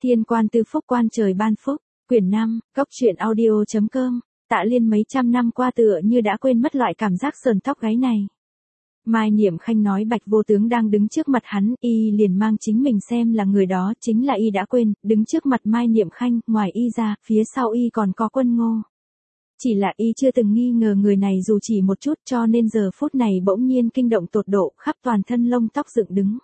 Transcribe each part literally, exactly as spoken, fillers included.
Thiên quan tư phúc quan trời ban phúc, quyển năm, góc truyện audio chấm com, Tạ Liên mấy trăm năm qua tựa như đã quên mất loại cảm giác sờn tóc gáy này. Mai Niệm Khanh nói Bạch Vô Tướng đang đứng trước mặt hắn, y liền mang chính mình xem là người đó chính là y đã quên, đứng trước mặt Mai Niệm Khanh, ngoài y ra, phía sau y còn có Quân Ngô. Chỉ là y chưa từng nghi ngờ người này dù chỉ một chút cho nên giờ phút này bỗng nhiên kinh động tột độ, khắp toàn thân lông tóc dựng đứng.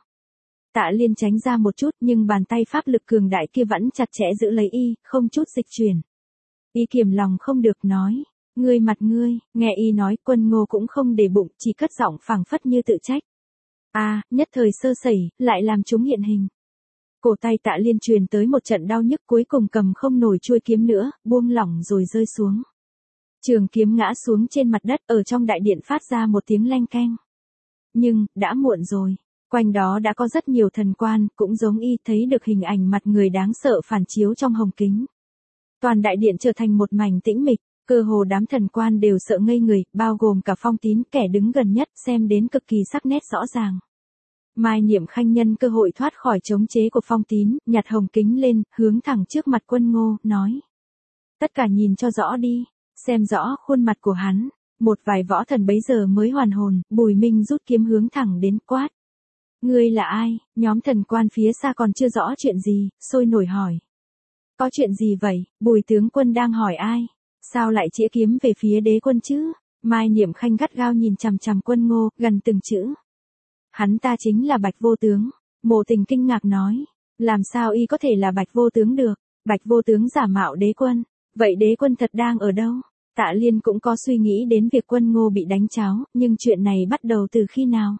Tạ Liên tránh ra một chút nhưng bàn tay pháp lực cường đại kia vẫn chặt chẽ giữ lấy y, không chút dịch chuyển. Y kiềm lòng không được nói, ngươi mặt ngươi, nghe y nói Quân Ngô cũng không để bụng, chỉ cất giọng phảng phất như tự trách. A, à, nhất thời sơ sẩy, lại làm chúng hiện hình. Cổ tay Tạ Liên truyền tới một trận đau nhức cuối cùng cầm không nổi chuôi kiếm nữa, buông lỏng rồi rơi xuống. Trường kiếm ngã xuống trên mặt đất ở trong đại điện phát ra một tiếng leng keng. Nhưng, đã muộn rồi. Quanh đó đã có rất nhiều thần quan, cũng giống y thấy được hình ảnh mặt người đáng sợ phản chiếu trong hồng kính. Toàn đại điện trở thành một mảnh tĩnh mịch, cơ hồ đám thần quan đều sợ ngây người, bao gồm cả Phong Tín, kẻ đứng gần nhất xem đến cực kỳ sắc nét rõ ràng. Mai Niệm Khanh nhân cơ hội thoát khỏi chống chế của Phong Tín, nhặt hồng kính lên, hướng thẳng trước mặt Quân Ngô, nói. Tất cả nhìn cho rõ đi, xem rõ khuôn mặt của hắn. Một vài võ thần bấy giờ mới hoàn hồn, Bùi Minh rút kiếm hướng thẳng đến quát. Ngươi là ai? Nhóm thần quan phía xa còn chưa rõ chuyện gì, sôi nổi hỏi. Có chuyện gì vậy? Bùi tướng quân đang hỏi ai? Sao lại chĩa kiếm về phía đế quân chứ? Mai Niệm Khanh gắt gao nhìn chằm chằm Quân Ngô, gần từng chữ. Hắn ta chính là Bạch Vô Tướng. Mộ Tình kinh ngạc nói. Làm sao y có thể là Bạch Vô Tướng được? Bạch Vô Tướng giả mạo đế quân. Vậy đế quân thật đang ở đâu? Tạ Liên cũng có suy nghĩ đến việc Quân Ngô bị đánh cháo, nhưng chuyện này bắt đầu từ khi nào?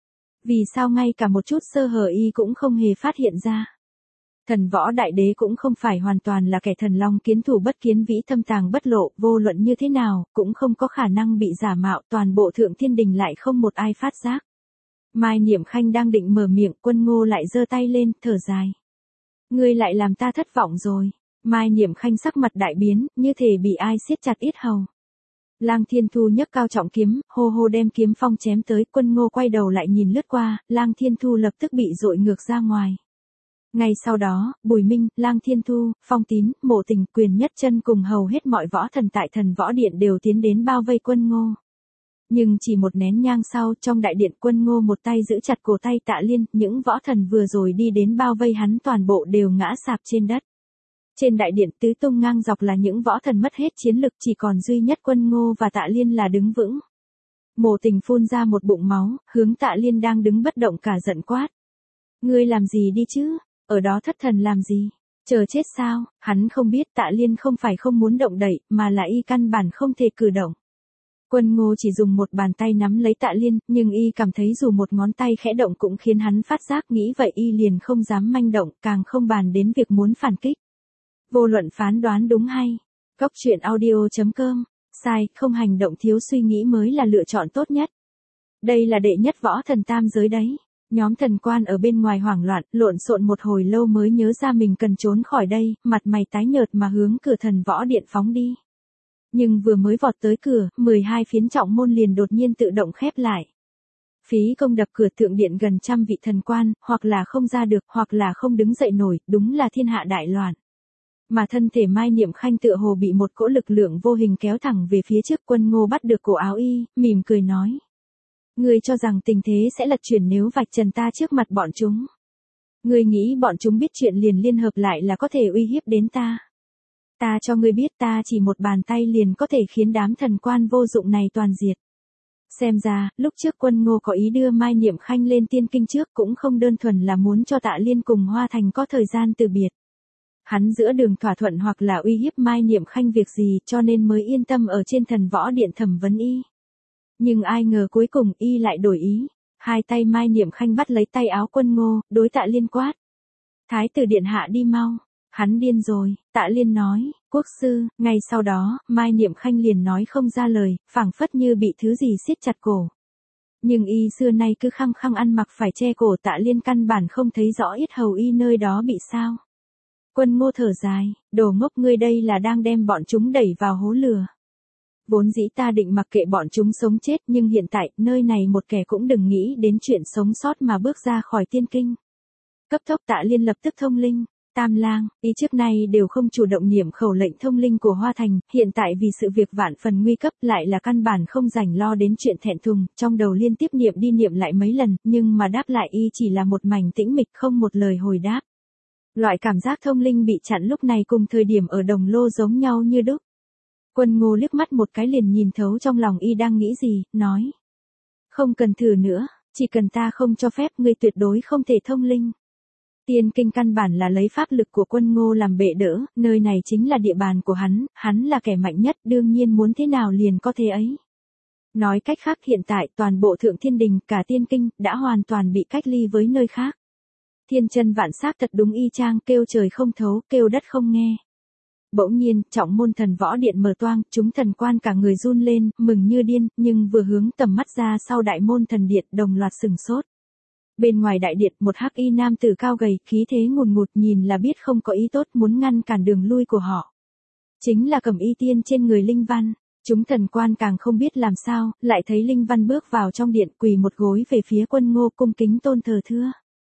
Vì sao ngay cả một chút sơ hở y cũng không hề phát hiện ra? Thần võ đại đế cũng không phải hoàn toàn là kẻ thần long kiến thủ bất kiến vĩ thâm tàng bất lộ, vô luận như thế nào, cũng không có khả năng bị giả mạo, toàn bộ thượng thiên đình lại không một ai phát giác. Mai Niệm Khanh đang định mở miệng, Quân Ngô lại giơ tay lên, thở dài. Ngươi lại làm ta thất vọng rồi. Mai Niệm Khanh sắc mặt đại biến, như thể bị ai siết chặt yết hầu. Lang Thiên Thu nhấc cao trọng kiếm, hô hô đem kiếm phong chém tới, Quân Ngô quay đầu lại nhìn lướt qua, Lang Thiên Thu lập tức bị dội ngược ra ngoài. Ngay sau đó, Bùi Minh, Lang Thiên Thu, Phong Tín, Mộ Tình, Quyền Nhất Chân cùng hầu hết mọi võ thần tại Thần Võ Điện đều tiến đến bao vây Quân Ngô. Nhưng chỉ một nén nhang sau, trong đại điện Quân Ngô một tay giữ chặt cổ tay Tạ Liên, những võ thần vừa rồi đi đến bao vây hắn toàn bộ đều ngã sạp trên đất. Trên đại điện tứ tung ngang dọc là những võ thần mất hết chiến lực, chỉ còn duy nhất Quân Ngô và Tạ Liên là đứng vững. Mộ Tình phun ra một bụng máu, hướng Tạ Liên đang đứng bất động cả giận quát. Ngươi làm gì đi chứ? Ở đó thất thần làm gì? Chờ chết sao? Hắn không biết Tạ Liên không phải không muốn động đậy, mà là y căn bản không thể cử động. Quân Ngô chỉ dùng một bàn tay nắm lấy Tạ Liên, nhưng y cảm thấy dù một ngón tay khẽ động cũng khiến hắn phát giác, nghĩ vậy y liền không dám manh động, càng không bàn đến việc muốn phản kích. Vô luận phán đoán đúng hay. Góc truyện audio chấm com. Sai, không hành động thiếu suy nghĩ mới là lựa chọn tốt nhất. Đây là đệ nhất võ thần tam giới đấy. Nhóm thần quan ở bên ngoài hoảng loạn, lộn xộn một hồi lâu mới nhớ ra mình cần trốn khỏi đây, mặt mày tái nhợt mà hướng cửa Thần Võ Điện phóng đi. Nhưng vừa mới vọt tới cửa, mười hai phiến trọng môn liền đột nhiên tự động khép lại. Phí công đập cửa thượng điện gần trăm vị thần quan, hoặc là không ra được, hoặc là không đứng dậy nổi, đúng là thiên hạ đại loạn. Mà thân thể Mai Niệm Khanh tựa hồ bị một cỗ lực lượng vô hình kéo thẳng về phía trước. Quân Ngô bắt được cổ áo y, mỉm cười nói. Ngươi cho rằng tình thế sẽ lật chuyển nếu vạch trần ta trước mặt bọn chúng. Ngươi nghĩ bọn chúng biết chuyện liền liên hợp lại là có thể uy hiếp đến ta. Ta cho ngươi biết ta chỉ một bàn tay liền có thể khiến đám thần quan vô dụng này toàn diệt. Xem ra, lúc trước Quân Ngô có ý đưa Mai Niệm Khanh lên tiên kinh trước cũng không đơn thuần là muốn cho Tạ Liên cùng Hoa Thành có thời gian từ biệt. Hắn giữa đường thỏa thuận hoặc là uy hiếp Mai Niệm Khanh việc gì cho nên mới yên tâm ở trên Thần Võ Điện thẩm vấn y. Nhưng ai ngờ cuối cùng y lại đổi ý. Hai tay Mai Niệm Khanh bắt lấy tay áo Quân Ngô, đối Tạ Liên quát. Thái tử điện hạ đi mau. Hắn điên rồi, Tạ Liên nói, quốc sư. Ngay sau đó, Mai Niệm Khanh liền nói không ra lời, phảng phất như bị thứ gì siết chặt cổ. Nhưng y xưa nay cứ khăng khăng ăn mặc phải che cổ, Tạ Liên căn bản không thấy rõ yết hầu y nơi đó bị sao. Quân Ngô thở dài, đồ ngốc, ngươi đây là đang đem bọn chúng đẩy vào hố lửa. Vốn dĩ ta định mặc kệ bọn chúng sống chết, nhưng hiện tại, nơi này một kẻ cũng đừng nghĩ đến chuyện sống sót mà bước ra khỏi tiên kinh. Cấp tốc Tạ Liên lập tức thông linh. Tam lang, ý trước nay đều không chủ động niệm khẩu lệnh thông linh của Hoa Thành, hiện tại vì sự việc vạn phần nguy cấp lại là căn bản không rảnh lo đến chuyện thẹn thùng, trong đầu liên tiếp niệm đi niệm lại mấy lần, nhưng mà đáp lại y chỉ là một mảnh tĩnh mịch không một lời hồi đáp. Loại cảm giác thông linh bị chặn lúc này cùng thời điểm ở Đồng Lô giống nhau như đúc. Quân Ngô liếc mắt một cái liền nhìn thấu trong lòng y đang nghĩ gì, nói. Không cần thử nữa, chỉ cần ta không cho phép ngươi tuyệt đối không thể thông linh. Tiên kinh căn bản là lấy pháp lực của Quân Ngô làm bệ đỡ, nơi này chính là địa bàn của hắn, hắn là kẻ mạnh nhất, đương nhiên muốn thế nào liền có thế ấy. Nói cách khác hiện tại toàn bộ Thượng Thiên Đình, cả tiên kinh, đã hoàn toàn bị cách ly với nơi khác. Thiên chân vạn xác thật đúng y chang, kêu trời không thấu, kêu đất không nghe. Bỗng nhiên, trọng môn thần võ điện mở toang, chúng thần quan cả người run lên, mừng như điên, nhưng vừa hướng tầm mắt ra sau đại môn thần điện đồng loạt sừng sốt. Bên ngoài đại điện một hắc y nam tử cao gầy, khí thế ngùn ngụt nhìn là biết không có ý tốt muốn ngăn cản đường lui của họ. Chính là Cẩm Y Tiên trên người Linh Văn, chúng thần quan càng không biết làm sao, lại thấy Linh Văn bước vào trong điện quỳ một gối về phía Quân Ngô cung kính tôn thờ thưa.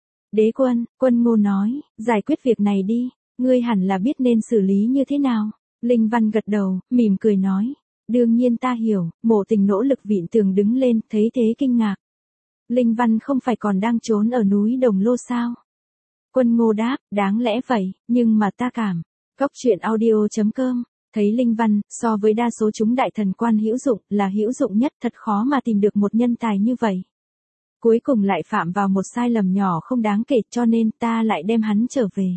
Đế quân, Quân Ngô nói, giải quyết việc này đi, ngươi hẳn là biết nên xử lý như thế nào. Linh Văn gật đầu, mỉm cười nói, đương nhiên ta hiểu, Mộ Tình nỗ lực vịn tường đứng lên, thấy thế kinh ngạc. Linh Văn không phải còn đang trốn ở núi Đồng Lô sao? Quân Ngô đáp, đáng lẽ vậy, nhưng mà ta cảm. Cốc truyện audio chấm com, thấy Linh Văn, so với đa số chúng đại thần quan hữu dụng, là hữu dụng nhất, thật khó mà tìm được một nhân tài như vậy. Cuối cùng lại phạm vào một sai lầm nhỏ không đáng kể, cho nên ta lại đem hắn trở về.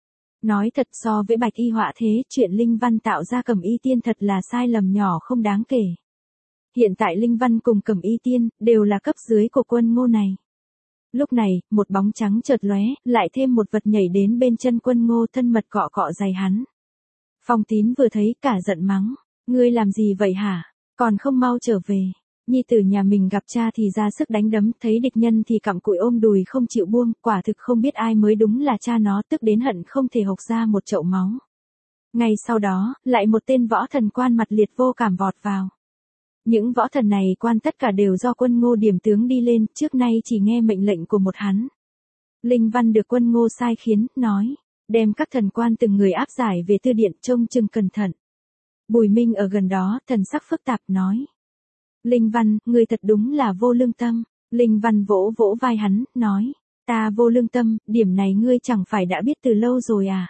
Nói thật, so với Bạch Y họa thế, chuyện Linh Văn tạo ra Cẩm Y Tiên thật là sai lầm nhỏ không đáng kể. Hiện tại Linh Văn cùng Cẩm Y Tiên, đều là cấp dưới của Quân Ngô này. Lúc này, một bóng trắng chợt lóe, lại thêm một vật nhảy đến bên chân Quân Ngô, thân mật cọ cọ giày hắn. Phong Tín vừa thấy cả giận mắng, ngươi làm gì vậy hả, còn không mau trở về. Nhi tử nhà mình gặp cha thì ra sức đánh đấm, thấy địch nhân thì cặm cụi ôm đùi không chịu buông, quả thực không biết ai mới đúng là cha nó, tức đến hận không thể hộc ra một chậu máu. Ngay sau đó, lại một tên võ thần quan mặt liệt vô cảm vọt vào. Những võ thần này quan tất cả đều do Quân Ngô điểm tướng đi lên, trước nay chỉ nghe mệnh lệnh của một hắn. Linh Văn được Quân Ngô sai khiến, nói, đem các thần quan từng người áp giải về tư điện, trông chừng cẩn thận. Bùi Minh ở gần đó, thần sắc phức tạp, nói. Linh Văn, ngươi thật đúng là vô lương tâm. Linh Văn vỗ vỗ vai hắn, nói, ta vô lương tâm, điểm này ngươi chẳng phải đã biết từ lâu rồi à.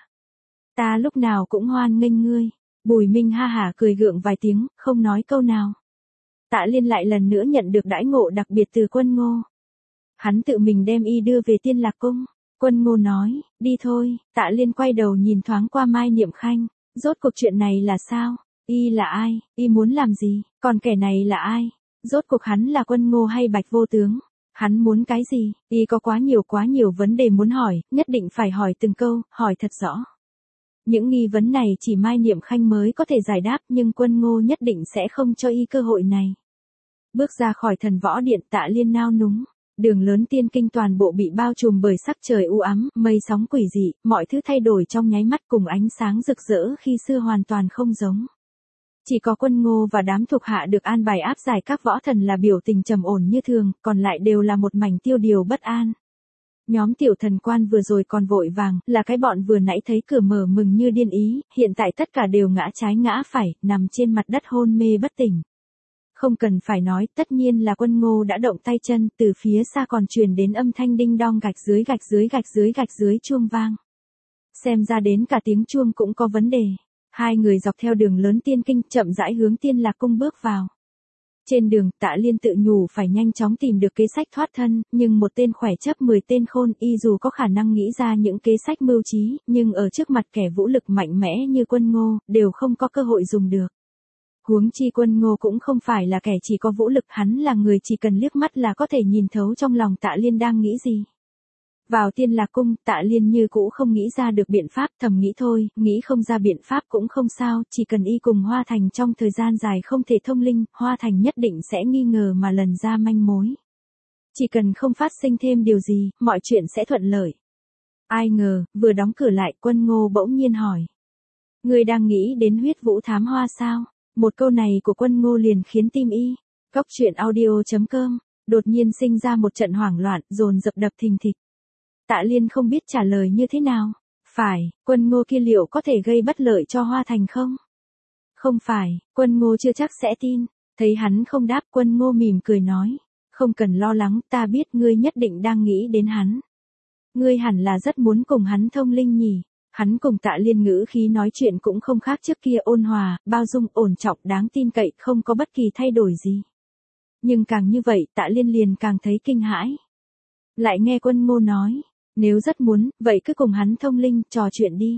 Ta lúc nào cũng hoan nghênh ngươi. Bùi Minh ha hả cười gượng vài tiếng, không nói câu nào. Tạ Liên lại lần nữa nhận được đãi ngộ đặc biệt từ Quân Ngô. Hắn tự mình đem y đưa về Tiên Lạc Cung. Quân Ngô nói, đi thôi. Tạ Liên quay đầu nhìn thoáng qua Mai Niệm Khanh, rốt cuộc chuyện này là sao? Y là ai? Y muốn làm gì? Còn kẻ này là ai? Rốt cuộc hắn là Quân Ngô hay Bạch Vô Tướng? Hắn muốn cái gì? Y có quá nhiều quá nhiều vấn đề muốn hỏi, nhất định phải hỏi từng câu, hỏi thật rõ. Những nghi vấn này chỉ Mai Niệm Khanh mới có thể giải đáp, nhưng Quân Ngô nhất định sẽ không cho y cơ hội này. Bước ra khỏi thần võ điện, Tạ Liên nao núng. Đường lớn tiên kinh toàn bộ bị bao trùm bởi sắc trời u ám, mây sóng quỷ dị, mọi thứ thay đổi trong nháy mắt cùng ánh sáng rực rỡ khi xưa hoàn toàn không giống. Chỉ có Quân Ngô và đám thuộc hạ được an bài áp giải các võ thần là biểu tình trầm ổn như thường, còn lại đều là một mảnh tiêu điều bất an. Nhóm tiểu thần quan vừa rồi còn vội vàng, là cái bọn vừa nãy thấy cửa mở mừng như điên ý, hiện tại tất cả đều ngã trái ngã phải, nằm trên mặt đất hôn mê bất tỉnh. Không cần phải nói, tất nhiên là Quân Ngô đã động tay chân, từ phía xa còn truyền đến âm thanh đinh đong gạch dưới gạch dưới gạch dưới gạch dưới chuông vang. Xem ra đến cả tiếng chuông cũng có vấn đề. Hai người dọc theo đường lớn tiên kinh chậm rãi hướng Tiên Lạc Cung bước vào. Trên đường, Tạ Liên tự nhủ phải nhanh chóng tìm được kế sách thoát thân, nhưng một tên khỏe chấp mười tên khôn, y dù có khả năng nghĩ ra những kế sách mưu trí, nhưng ở trước mặt kẻ vũ lực mạnh mẽ như Quân Ngô, đều không có cơ hội dùng được. Huống chi Quân Ngô cũng không phải là kẻ chỉ có vũ lực, hắn là người chỉ cần liếc mắt là có thể nhìn thấu trong lòng Tạ Liên đang nghĩ gì. Vào Tiên Lạc Cung, Tạ Liên như cũ không nghĩ ra được biện pháp, thầm nghĩ thôi, nghĩ không ra biện pháp cũng không sao, chỉ cần y cùng Hoa Thành trong thời gian dài không thể thông linh, Hoa Thành nhất định sẽ nghi ngờ mà lần ra manh mối. Chỉ cần không phát sinh thêm điều gì, mọi chuyện sẽ thuận lợi. Ai ngờ, vừa đóng cửa lại, Quân Ngô bỗng nhiên hỏi. Ngươi đang nghĩ đến huyết vũ thám hoa sao? Một câu này của Quân Ngô liền khiến tim y. Cốc truyện audio chấm com, đột nhiên sinh ra một trận hoảng loạn, dồn dập đập thình thịch. Tạ Liên không biết trả lời như thế nào. Phải, Quân Ngô kia liệu có thể gây bất lợi cho Hoa Thành không? Không phải, Quân Ngô chưa chắc sẽ tin. Thấy hắn không đáp, Quân Ngô mỉm cười nói. Không cần lo lắng, ta biết ngươi nhất định đang nghĩ đến hắn. Ngươi hẳn là rất muốn cùng hắn thông linh nhỉ. Hắn cùng Tạ Liên ngữ khí nói chuyện cũng không khác trước kia, ôn hòa, bao dung, ổn trọng, đáng tin cậy, không có bất kỳ thay đổi gì. Nhưng càng như vậy, Tạ Liên liền càng thấy kinh hãi. Lại nghe Quân Ngô nói, nếu rất muốn, vậy cứ cùng hắn thông linh, trò chuyện đi.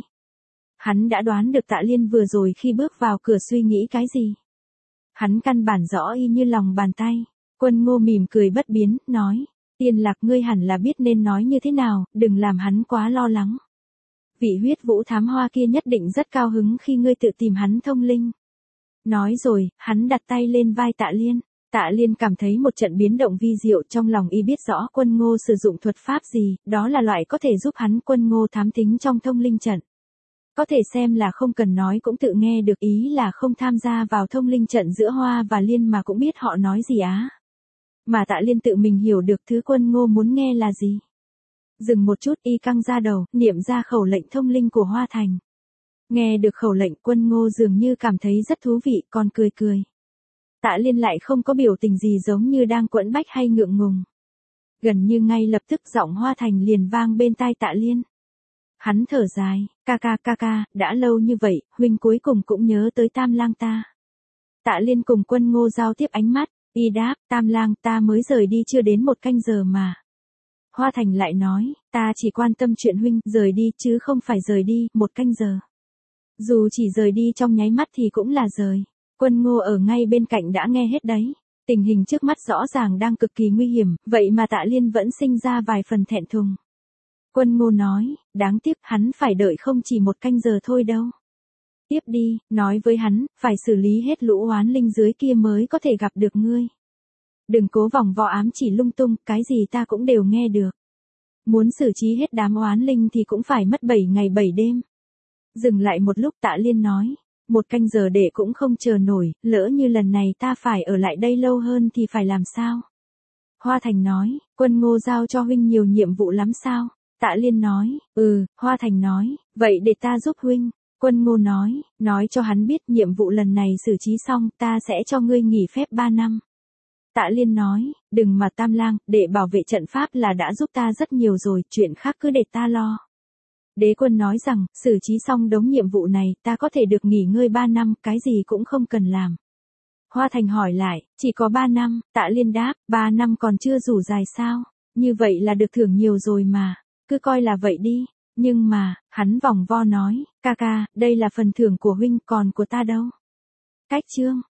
Hắn đã đoán được Tạ Liên vừa rồi khi bước vào cửa suy nghĩ cái gì. Hắn căn bản rõ y như lòng bàn tay. Quân Ngô mỉm cười bất biến, nói, Tiên Lạc, ngươi hẳn là biết nên nói như thế nào, đừng làm hắn quá lo lắng. Vị huyết vũ thám hoa kia nhất định rất cao hứng khi ngươi tự tìm hắn thông linh. Nói rồi, hắn đặt tay lên vai Tạ Liên. Tạ Liên cảm thấy một trận biến động vi diệu, trong lòng y biết rõ Quân Ngô sử dụng thuật pháp gì, đó là loại có thể giúp hắn Quân Ngô thám thính trong thông linh trận. Có thể xem là không cần nói cũng tự nghe được, ý là không tham gia vào thông linh trận giữa Hoa và Liên mà cũng biết họ nói gì á. Mà Tạ Liên tự mình hiểu được thứ Quân Ngô muốn nghe là gì. Dừng một chút, y căng ra đầu, niệm ra khẩu lệnh thông linh của Hoa Thành. Nghe được khẩu lệnh, Quân Ngô dường như cảm thấy rất thú vị, còn cười cười. Tạ Liên lại không có biểu tình gì giống như đang quẫn bách hay ngượng ngùng. Gần như ngay lập tức giọng Hoa Thành liền vang bên tai Tạ Liên. Hắn thở dài, ca ca ca ca, đã lâu như vậy, huynh cuối cùng cũng nhớ tới Tam Lang ta. Tạ Liên cùng Quân Ngô giao tiếp ánh mắt, y đáp, Tam Lang ta mới rời đi chưa đến một canh giờ mà. Hoa Thành lại nói, ta chỉ quan tâm chuyện huynh rời đi chứ không phải rời đi một canh giờ. Dù chỉ rời đi trong nháy mắt thì cũng là rời. Quân Ngô ở ngay bên cạnh đã nghe hết đấy. Tình hình trước mắt rõ ràng đang cực kỳ nguy hiểm, vậy mà Tạ Liên vẫn sinh ra vài phần thẹn thùng. Quân Ngô nói, đáng tiếc hắn phải đợi không chỉ một canh giờ thôi đâu. Tiếp đi, nói với hắn, phải xử lý hết lũ oán linh dưới kia mới có thể gặp được ngươi. Đừng cố vòng vo ám chỉ lung tung, cái gì ta cũng đều nghe được. Muốn xử trí hết đám oán linh thì cũng phải mất bảy ngày bảy đêm. Dừng lại một lúc, Tạ Liên nói, một canh giờ để cũng không chờ nổi, lỡ như lần này ta phải ở lại đây lâu hơn thì phải làm sao? Hoa Thành nói, Quân Ngô giao cho huynh nhiều nhiệm vụ lắm sao? Tạ Liên nói, ừ, Hoa Thành nói, vậy để ta giúp huynh. Quân Ngô nói, nói cho hắn biết nhiệm vụ lần này xử trí xong, ta sẽ cho ngươi nghỉ phép ba năm. Tạ Liên nói, đừng mà Tam Lang, để bảo vệ trận pháp là đã giúp ta rất nhiều rồi, chuyện khác cứ để ta lo. Đế Quân nói rằng, xử trí xong đống nhiệm vụ này, ta có thể được nghỉ ngơi ba năm, cái gì cũng không cần làm. Hoa Thành hỏi lại, chỉ có ba năm, Tạ Liên đáp, ba năm còn chưa rủ dài sao, như vậy là được thưởng nhiều rồi mà, cứ coi là vậy đi. Nhưng mà, hắn vòng vo nói, ca ca, đây là phần thưởng của huynh, còn của ta đâu. Cách chương